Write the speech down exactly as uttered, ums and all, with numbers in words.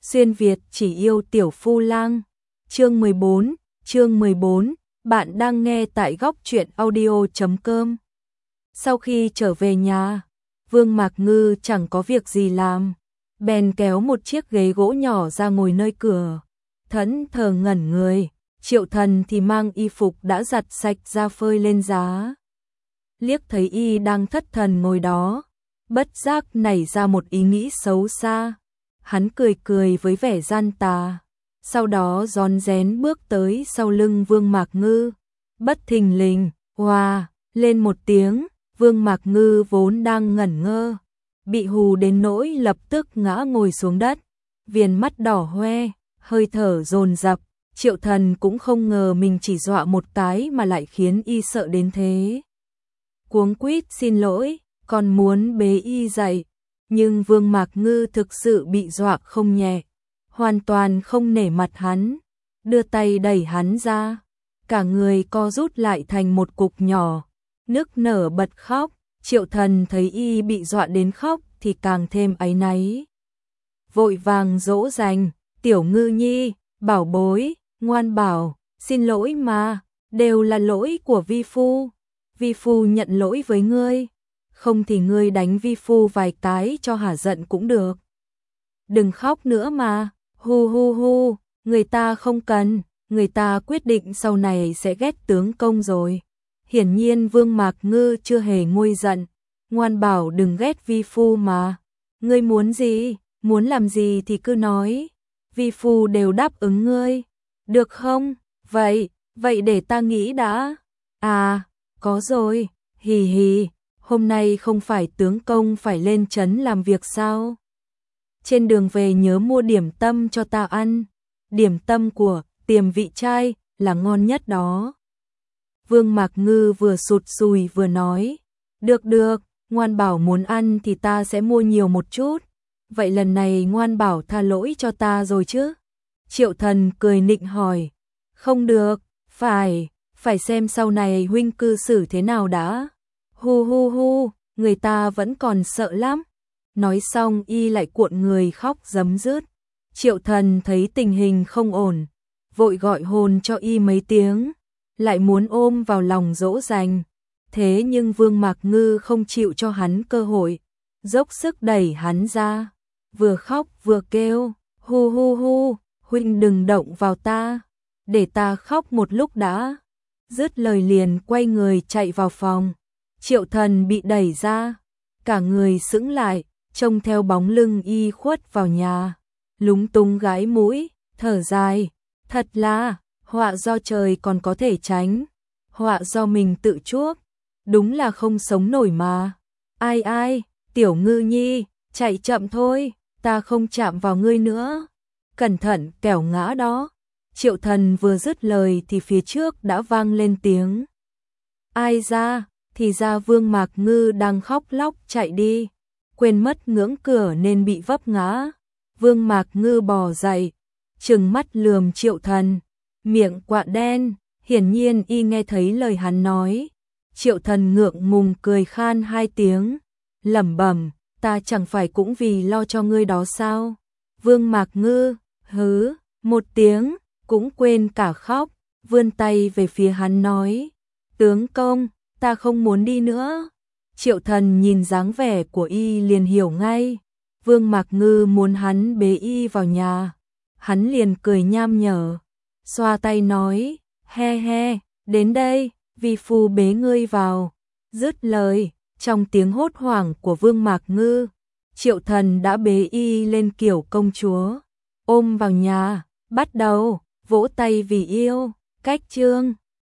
Xuyên Việt chỉ yêu tiểu phu lang. Chương mười bốn, chương mười bốn, bạn đang nghe tại góc truyện audio chấm com. Sau khi trở về nhà, Vương Mạc Ngư chẳng có việc gì làm, bèn kéo một chiếc ghế gỗ nhỏ ra ngồi nơi cửa, thẫn thờ ngẩn người. Triệu Thần thì mang y phục đã giặt sạch ra phơi lên giá. Liếc thấy y đang thất thần ngồi đó, bất giác nảy ra một ý nghĩ xấu xa. Hắn cười cười với vẻ gian tà, sau đó rón rén bước tới sau lưng Vương Mạc Ngư. Bất thình lình, oa, lên một tiếng, Vương Mạc Ngư vốn đang ngẩn ngơ, bị hù đến nỗi lập tức ngã ngồi xuống đất, viền mắt đỏ hoe, hơi thở dồn dập. Triệu Thần cũng không ngờ mình chỉ dọa một cái mà lại khiến y sợ đến thế. Cuống quýt xin lỗi, còn muốn bế y dậy, nhưng Vương Mạc Ngư thực sự bị dọa không nhẹ, hoàn toàn không nể mặt hắn, đưa tay đẩy hắn ra, cả người co rút lại thành một cục nhỏ, nức nở bật khóc. Triệu Thần thấy y bị dọa đến khóc thì càng thêm áy náy, vội vàng dỗ dành, "Tiểu Ngư nhi, bảo bối, ngoan bảo, xin lỗi mà, đều là lỗi của vi phu, vi phu nhận lỗi với ngươi, không thì ngươi đánh vi phu vài cái cho hả giận cũng được. Đừng khóc nữa mà, hu hu hu, người ta không cần, người ta quyết định sau này sẽ ghét tướng công rồi." Hiển nhiên Vương Mạc Ngư chưa hề nguôi giận, ngoan bảo đừng ghét vi phu mà, ngươi muốn gì, muốn làm gì thì cứ nói, vi phu đều đáp ứng ngươi. Được không? Vậy, vậy để ta nghĩ đã. À, có rồi, hì hì, hôm nay không phải tướng công phải lên trấn làm việc sao? Trên đường về nhớ mua điểm tâm cho ta ăn, điểm tâm của Tiềm Vị Trai là ngon nhất đó. Vương Mạc Ngư vừa sụt sùi vừa nói, được được, ngoan bảo muốn ăn thì ta sẽ mua nhiều một chút, vậy lần này ngoan bảo tha lỗi cho ta rồi chứ? Triệu Thần cười nịnh hỏi, không được, phải, phải xem sau này huynh cư xử thế nào đã. Hu hu hu, người ta vẫn còn sợ lắm. Nói xong y lại cuộn người khóc rấm rứt. Triệu Thần thấy tình hình không ổn, vội gọi hồn cho y mấy tiếng, lại muốn ôm vào lòng dỗ dành. Thế nhưng Vương Mạc Ngư không chịu cho hắn cơ hội, dốc sức đẩy hắn ra, vừa khóc vừa kêu, hu hu hu, huynh đừng động vào ta, để ta khóc một lúc đã. Dứt lời liền quay người chạy vào phòng. Triệu Thần bị đẩy ra, cả người sững lại, trông theo bóng lưng y khuất vào nhà, lúng túng gãi mũi, thở dài, thật là, họa do trời còn có thể tránh, họa do mình tự chuốc, đúng là không sống nổi mà. Ai ai, Tiểu Ngư nhi, chạy chậm thôi, ta không chạm vào ngươi nữa, cẩn thận kẻo ngã đó. Triệu Thần vừa dứt lời thì phía trước đã vang lên tiếng. Ai ra, thì ra Vương Mạc Ngư đang khóc lóc chạy đi, quên mất ngưỡng cửa nên bị vấp ngã. Vương Mạc Ngư bò dậy, trừng mắt lườm Triệu Thần, miệng quạ đen, hiển nhiên y nghe thấy lời hắn nói. Triệu Thần ngượng ngùng cười khan hai tiếng, lẩm bẩm, ta chẳng phải cũng vì lo cho ngươi đó sao? Vương Mạc Ngư, hứ, một tiếng, cũng quên cả khóc, vươn tay về phía hắn nói, tướng công, ta không muốn đi nữa. Triệu Thần nhìn dáng vẻ của y liền hiểu ngay, Vương Mạc Ngư muốn hắn bế y vào nhà. Hắn liền cười nham nhở, xoa tay nói, he he, đến đây, vi phu bế ngươi vào. Dứt lời, trong tiếng hốt hoảng của Vương Mạc Ngư, Triệu Thần đã bế y lên kiểu công chúa, ôm vào nhà, bắt đầu vỗ tay vì yêu. Cách chương